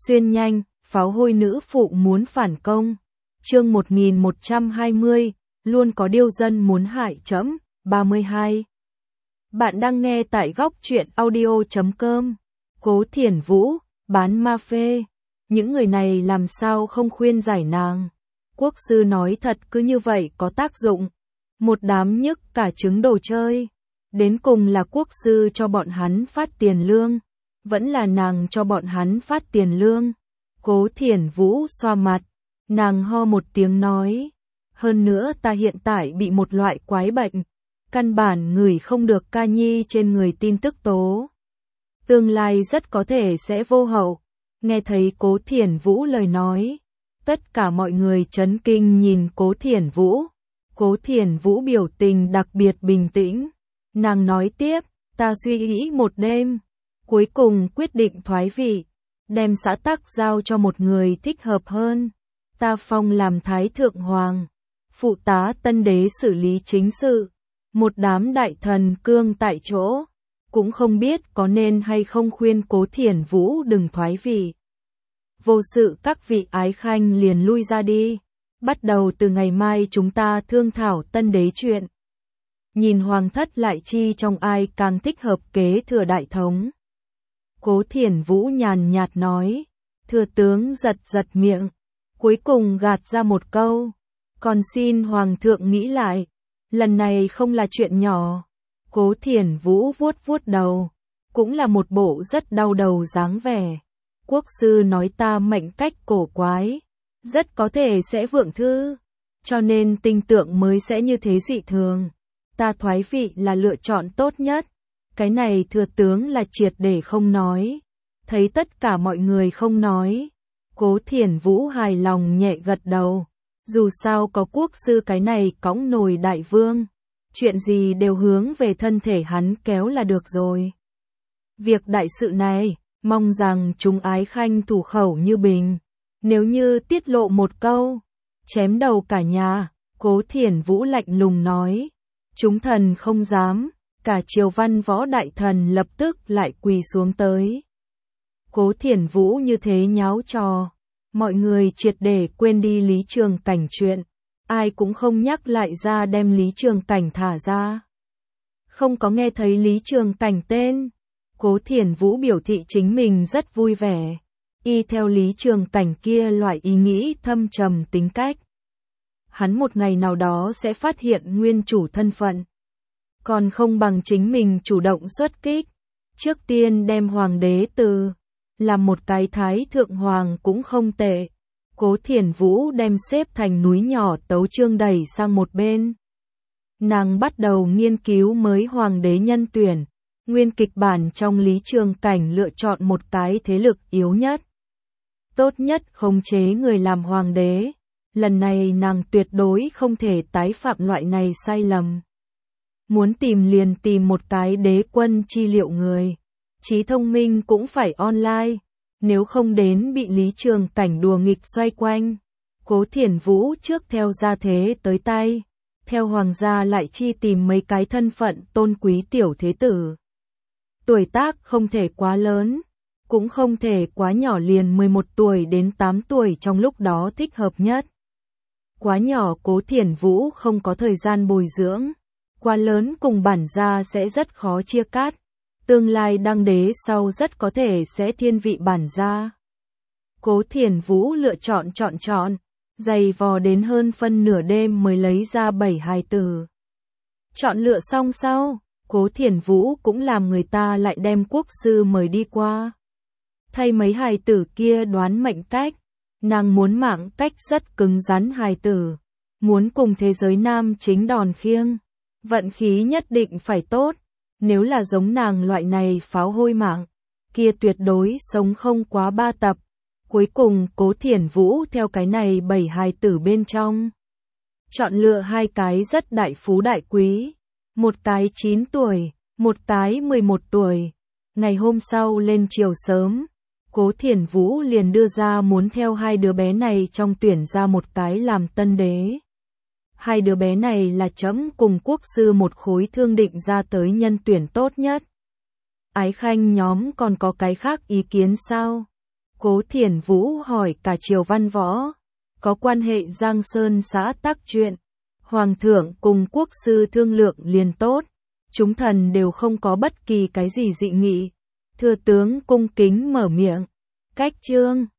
Xuyên nhanh, pháo hôi nữ phụ muốn phản công. Chương 1120, luôn có điêu dân muốn hại trẫm. 32. Bạn đang nghe tại góc truyện audio.com. Cố Thiển Vũ, bán ma phê. Những người này làm sao không khuyên giải nàng. Quốc sư nói thật cứ như vậy có tác dụng. Một đám nhức cả trứng đồ chơi. Đến cùng là quốc sư cho bọn hắn phát tiền lương. Vẫn là nàng cho bọn hắn phát tiền lương. Cố Thiển Vũ xoa mặt. Nàng ho một tiếng nói. Hơn nữa ta hiện tại bị một loại quái bệnh. Căn bản ngửi không được ca nhi trên người tin tức tố. Tương lai rất có thể sẽ vô hậu. Nghe thấy Cố Thiển Vũ lời nói. Tất cả mọi người chấn kinh nhìn Cố Thiển Vũ. Cố Thiển Vũ biểu tình đặc biệt bình tĩnh. Nàng nói tiếp, ta suy nghĩ một đêm. Cuối cùng quyết định thoái vị. Đem xã tắc giao cho một người thích hợp hơn. Ta phong làm Thái Thượng Hoàng. Phụ tá Tân Đế xử lý chính sự. Một đám đại thần cương tại chỗ. Cũng không biết có nên hay không khuyên Cố Thiển Vũ đừng thoái vị. Vô sự các vị ái khanh liền lui ra đi. Bắt đầu từ ngày mai chúng ta thương thảo Tân Đế chuyện. Nhìn hoàng thất lại chi trong ai càng thích hợp kế thừa đại thống. Cố Thiển Vũ nhàn nhạt nói. Thừa tướng giật giật miệng. Cuối cùng gạt ra một câu. Còn xin hoàng thượng nghĩ lại. Lần này không là chuyện nhỏ. Cố Thiển Vũ vuốt vuốt đầu. Cũng là một bộ rất đau đầu dáng vẻ. Quốc sư nói ta mệnh cách cổ quái. Rất có thể sẽ vượng thư. Cho nên tinh tượng mới sẽ như thế dị thường. Ta thoái vị là lựa chọn tốt nhất. Cái này thừa tướng là triệt để không nói. Thấy tất cả mọi người không nói. Cố Thiển Vũ hài lòng nhẹ gật đầu. Dù sao có quốc sư cái này cõng nồi đại vương. Chuyện gì đều hướng về thân thể hắn kéo là được rồi. Việc đại sự này, mong rằng chúng ái khanh thủ khẩu như bình. Nếu như tiết lộ một câu, chém đầu cả nhà, Cố Thiển Vũ lạnh lùng nói. Chúng thần không dám, cả triều văn võ đại thần lập tức lại quỳ xuống tới. Cố Thiển Vũ như thế nháo trò. Mọi người triệt để quên đi Lý Trường Cảnh chuyện. Ai cũng không nhắc lại ra đem Lý Trường Cảnh thả ra. Không có nghe thấy Lý Trường Cảnh tên. Cố Thiển Vũ biểu thị chính mình rất vui vẻ. Y theo Lý Trường Cảnh kia loại ý nghĩ thâm trầm tính cách. Hắn một ngày nào đó sẽ phát hiện nguyên chủ thân phận. Còn không bằng chính mình chủ động xuất kích. Trước tiên đem hoàng đế từ. Làm một cái Thái Thượng Hoàng cũng không tệ. Cố Thiển Vũ đem xếp thành núi nhỏ tấu chương đẩy sang một bên. Nàng bắt đầu nghiên cứu mới hoàng đế nhân tuyển. Nguyên kịch bản trong Lý Trường Cảnh lựa chọn một cái thế lực yếu nhất. Tốt nhất khống chế người làm hoàng đế. Lần này nàng tuyệt đối không thể tái phạm loại này sai lầm. Muốn tìm liền tìm một cái đế quân chi liệu người. Trí thông minh cũng phải online. Nếu không đến bị Lý Trường Cảnh đùa nghịch xoay quanh. Cố Thiển Vũ trước theo gia thế tới tay. Theo hoàng gia lại chi tìm mấy cái thân phận tôn quý tiểu thế tử. Tuổi tác không thể quá lớn. Cũng không thể quá nhỏ, liền 11 tuổi đến 8 tuổi trong lúc đó thích hợp nhất. Quá nhỏ Cố Thiển Vũ không có thời gian bồi dưỡng. Quá lớn cùng bản gia sẽ rất khó chia cắt. Tương lai đăng đế sau rất có thể sẽ thiên vị bản gia. Cố Thiển Vũ lựa chọn, dày vò đến hơn phân nửa đêm mới lấy ra 7 hài tử. Chọn lựa xong sau, Cố Thiển Vũ cũng làm người ta lại đem quốc sư mời đi qua. Thay mấy hài tử kia đoán mệnh cách, nàng muốn mạng cách rất cứng rắn hài tử, muốn cùng thế giới nam chính đòn khiêng, vận khí nhất định phải tốt. Nếu là giống nàng loại này pháo hôi mạng, kia tuyệt đối sống không quá 3 tập. Cuối cùng Cố Thiển Vũ theo cái này 7 hài tử bên trong. Chọn lựa 2 cái rất đại phú đại quý. Một cái 9 tuổi, một cái 11 tuổi. Ngày hôm sau lên chiều sớm, Cố Thiển Vũ liền đưa ra muốn theo 2 đứa bé này trong tuyển ra một cái làm tân đế. 2 đứa bé này là trẫm cùng quốc sư một khối thương định ra tới nhân tuyển tốt nhất. Ái khanh nhóm còn có cái khác ý kiến sao? Cố Thiển Vũ hỏi cả Triều Văn Võ, có quan hệ Giang Sơn xã tắc chuyện. Hoàng thượng cùng quốc sư thương lượng liền tốt, chúng thần đều không có bất kỳ cái gì dị nghị. Thừa tướng cung kính mở miệng, cách chương.